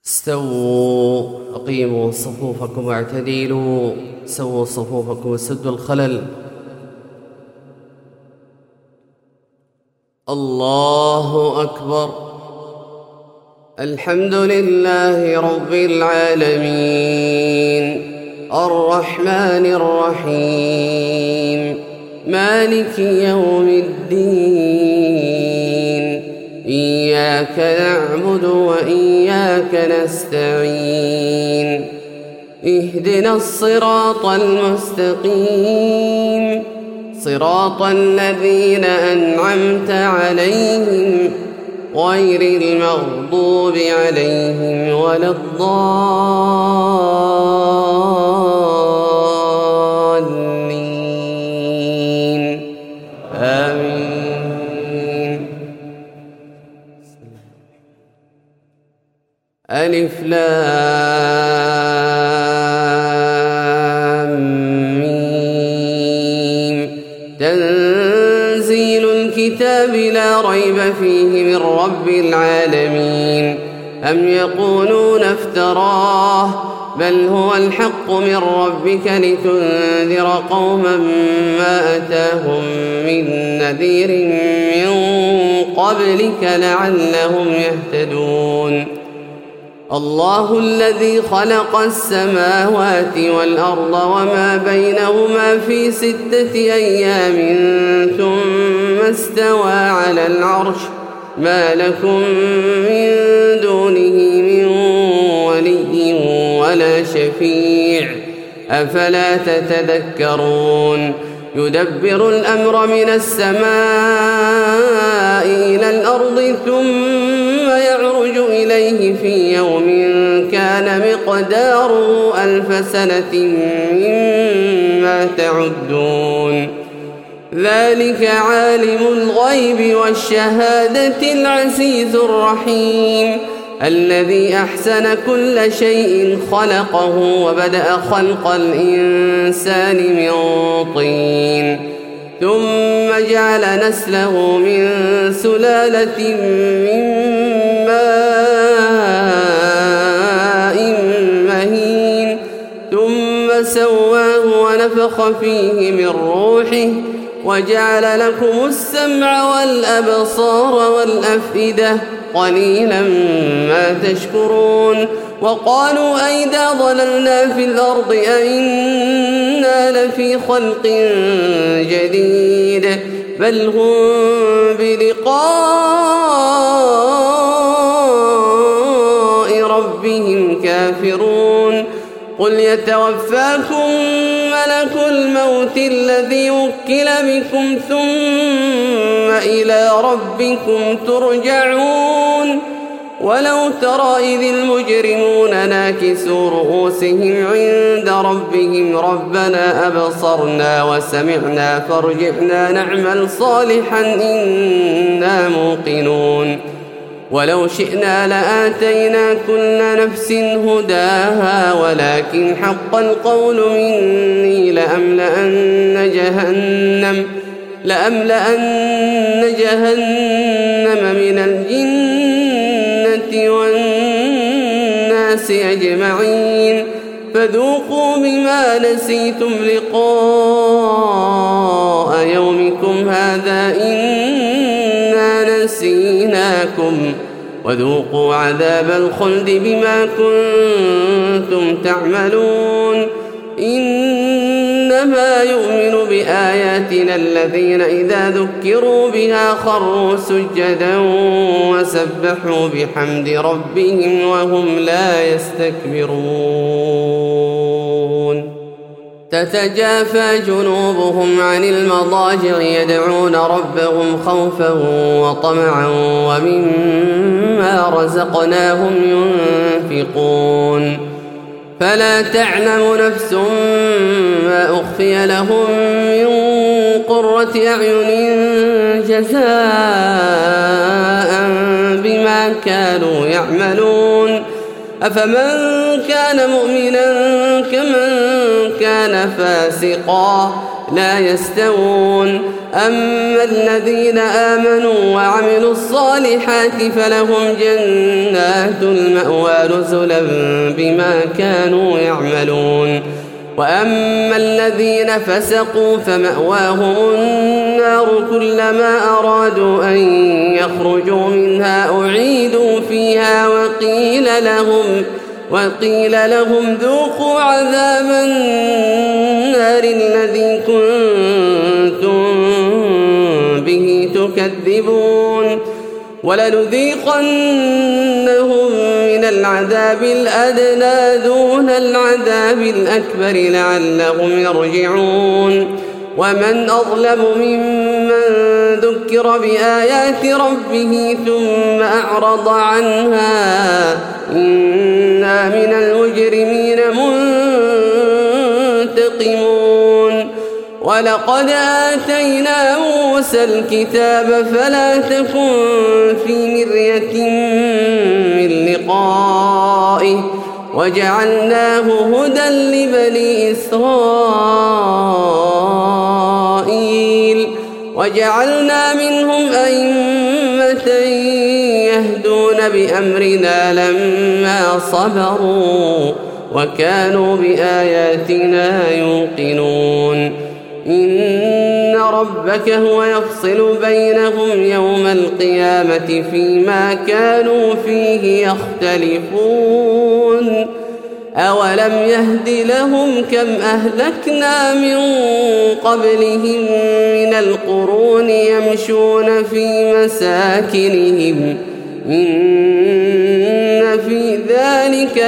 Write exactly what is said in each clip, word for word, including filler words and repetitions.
استووا أقيموا صفوفكم واعتدلوا سووا صفوفكم وسدوا الخلل. الله أكبر. الحمد لله رب العالمين الرحمن الرحيم مالك يوم الدين إياك نعبد وإياك نستعين اهدنا الصراط المستقيم صراط الذين أنعمت عليهم غير المغضوب عليهم ولا الضالين آمين. ألف لام ميم تنزيل الكتاب لا ريب فيه من رب العالمين. أم يقولون افتراه بل هو الحق من ربك لتنذر قوما ما أتاهم من نذير من قبلك لعلهم يهتدون. الله الذي خلق السماوات والأرض وما بينهما في ستة أيام ثم استوى على العرش ما لكم من دونه من ولي ولا شفيع أفلا تتذكرون. يدبر الأمر من السماء إلى الأرض ثم يعرج إليه في يوم كان مقداره ألف سنة مما تعدون. ذلك عالم الغيب والشهادة العزيز الرحيم الذي أحسن كل شيء خلقه وبدأ خلق الإنسان من طين ثم جعل نسله من سلالة من ماء مهين ثم سواه ونفخ فيه من روحه وجعل لكم السمع والأبصار والأفئدة قليلا ما تشكرون. وقالوا أئذا ضللنا في الأرض أئنا لفي خلق جديد بل هم بلقاء ربهم كافرون. قل يتوفاكم ملك الموت الذي وكل بكم ثم إلى ربكم ترجعون. ولو ترى إذ المجرمون ناكسوا رؤوسهم عند ربهم ربنا أبصرنا وسمعنا فارجعنا نعمل صالحا إنا موقنون. ولو شئنا لآتينا كل نفس هداها ولكن حق القول مني لأملأن جهنم لأملأن جهنم من الجنة والناس أجمعين فذوقوا بما نسيتم لقاء يومكم هذا إنا نسيناكم وذوقوا عذاب الخلد بما كنتم تعملون. إنما يؤمن بآياتنا الذين إذا ذكروا بها خروا سجدا وسبحوا بحمد ربهم وهم لا يستكبرون. تتجافى جنوبهم عن المضاجع يدعون ربهم خوفا وطمعا ومما رزقناهم ينفقون. فلا تعلم نفس ما أخفي لهم من قرة أعين جزاء بما كانوا يعملون. أفمن كان مؤمنا كمن كان فاسقا لا يستوون. أما الذين آمنوا وعملوا الصالحات فلهم جنات المأوى نزلا بما كانوا يعملون. وأما الذين فسقوا فمأواهم النار كلما أرادوا أن يخرجوا منها أعيدوا فيها وقيل لهم, وقيل لهم ذوقوا عذاب النار الذي كنتم به تكذبون. ولنذيقنهم من العذاب الأدنى دون العذاب الأكبر لعلهم يرجعون. ومن أظلم ممن ذكر بآيات ربه ثم أعرض عنها إنا من المجرمين منتقمون. ولقد آتينا موسى الكتاب فلا تكن في مرية من لقائه وجعلناه هدى لبني إسرائيل وجعلنا منهم أئمة يهدون بأمرنا لما صبروا وكانوا بآياتنا يوقنون. إن ربك هو يفصل بينهم يوم القيامة فيما كانوا فيه يختلفون. أولم يهد لهم كم أهلكنا من قبلهم من القرون يمشون في مساكنهم إن في ذلك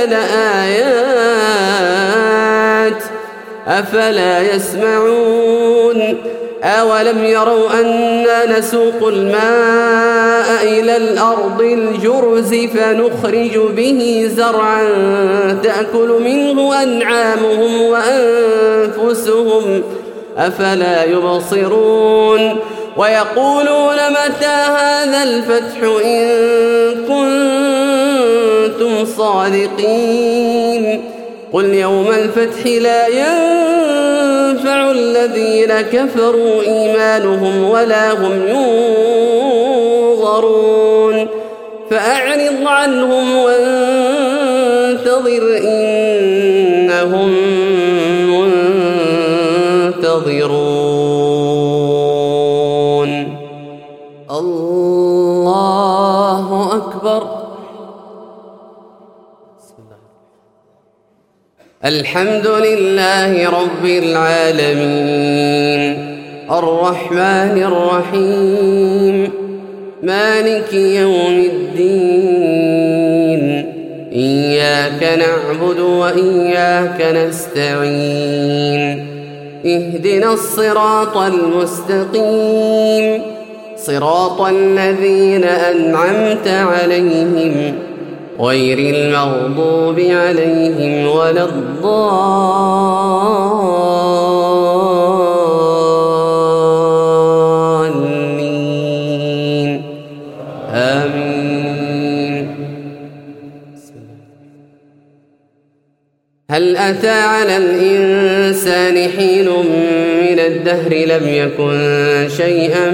لآيات أفلا يسمعون. أولم يروا أنا نسوق الماء إلى الأرض الجرز فنخرج به زرعا تأكل منه أنعامهم وأنفسهم أفلا يبصرون. ويقولون متى هذا الفتح إن كنتم صادقين قل يوم الفتح لا ينفع الذين كفروا إيمانهم ولا هم ينظرون. فأعرض عنهم وانتظر إنهم منتظرون. الله أكبر. الحمد لله رب العالمين الرحمن الرحيم مالك يوم الدين إياك نعبد وإياك نستعين اهدنا الصراط المستقيم صراط الذين أنعمت عليهم غير المغضوب عليهم ولا الضالين آمين. هل أتى على الإنسان حين من الدهر لم يكن شيئا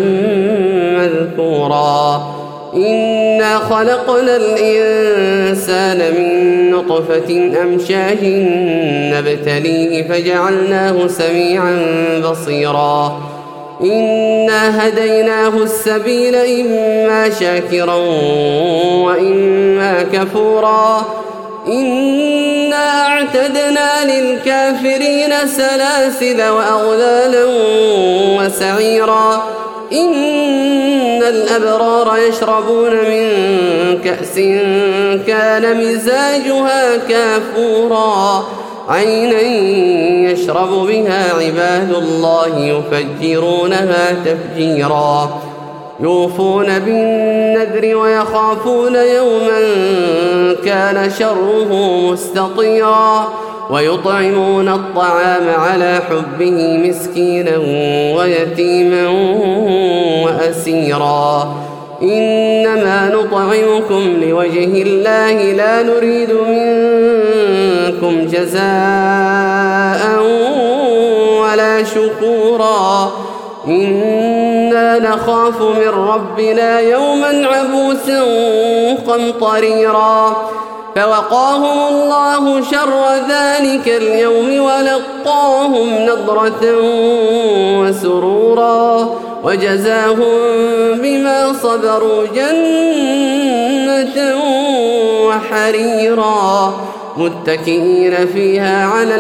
مذكورا إنا خلقنا الإنسان من نطفة أمشاج نبتليه فجعلناه سميعا بصيرا إنا هديناه السبيل إما شاكرا وإما كفورا إنا أعتدنا للكافرين سلاسل وأغلالا وسعيرا إن الأبرار يشربون من كأس كان مزاجها كافورا عينا يشرب بها عباد الله يفجرونها تفجيرا يوفون بالنذر ويخافون يوما كان شره مستطيرا ويطعمون الطعام على حبه مسكينا ويتيما وأسيرا إنما نطعمكم لوجه الله لا نريد منكم جزاء ولا شكورا إنا نخاف من ربنا يوما عبوسا قمطريرا فوقاهم الله شر ذلك اليوم ولقاهم نضرة وسرورا وجزاهم بما صبروا جنة وحريرا متكئين فيها على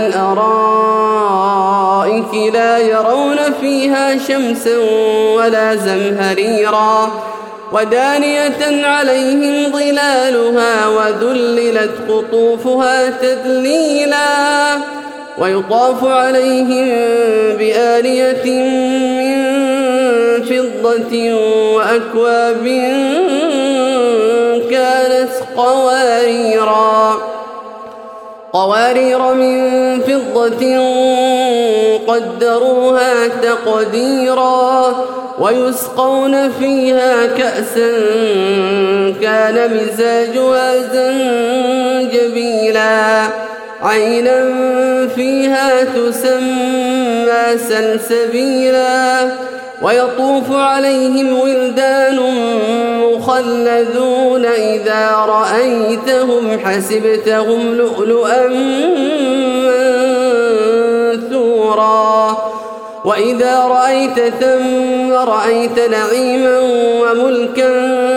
الأرائك لا يرون فيها شمسا ولا زمهريرا ودانية عليهم ظلالها وذللت قطوفها تذليلا ويطاف عليهم بآنية من فضة وأكواب كانت قواريرا قوارير من فضة قدروها تقديرا ويسقون فيها كأسا كان مزاجها زنجبيلا عينا فيها تسمى سلسبيلا ويطوف عليهم ولدان مخلدون إذا رأيتهم حسبتهم لؤلؤا منثورا وإذا رأيت ثم رأيت نعيما وملكا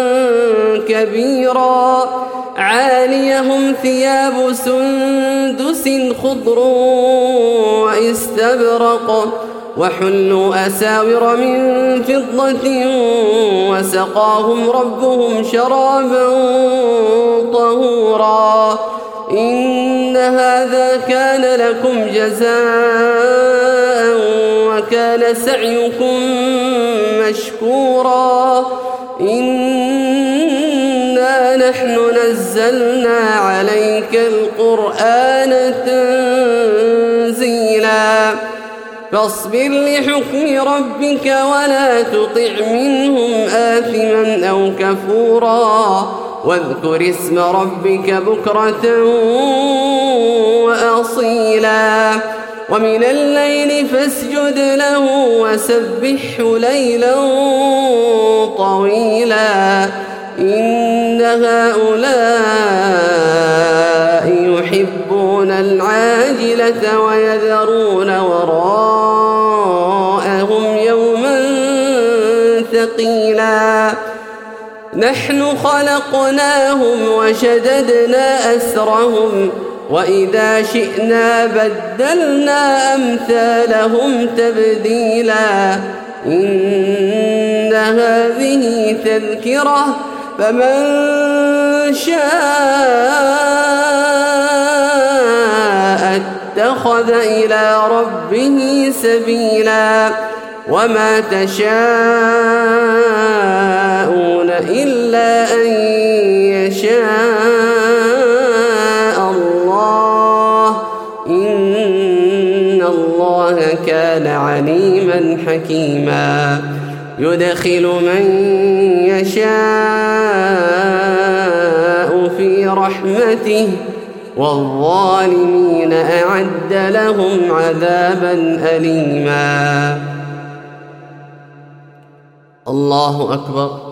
كبيرا عاليهم ثياب سندس خضر واستبرق وحلوا أساور من فضة وسقاهم ربهم شرابا طهورا إن هذا كان لكم جزاء وكان سعيكم مشكورا إنا نحن نزلنا عليك القرآن تنزيلا فاصبر لحكم ربك ولا تطع منهم آثما أو كفورا واذكر اسم ربك بكرة وأصيلا ومن الليل فاسجد له وسبحه ليلا طويلا إن هؤلاء يحبون العاجلة ويذرون وراءهم يوما ثقيلا نحن خلقناهم وشددنا أسرهم وإذا شئنا بدلنا أمثالهم تبديلا إن هذه تذكرة فمن شاء اتخذ إلى ربه سبيلا وما تشاءون إلا أن يشاء الله إن الله كان عليما حكيما يدخل من يشاء في رحمته والظالمين أعد لهم عذابا أليما الله أكبر.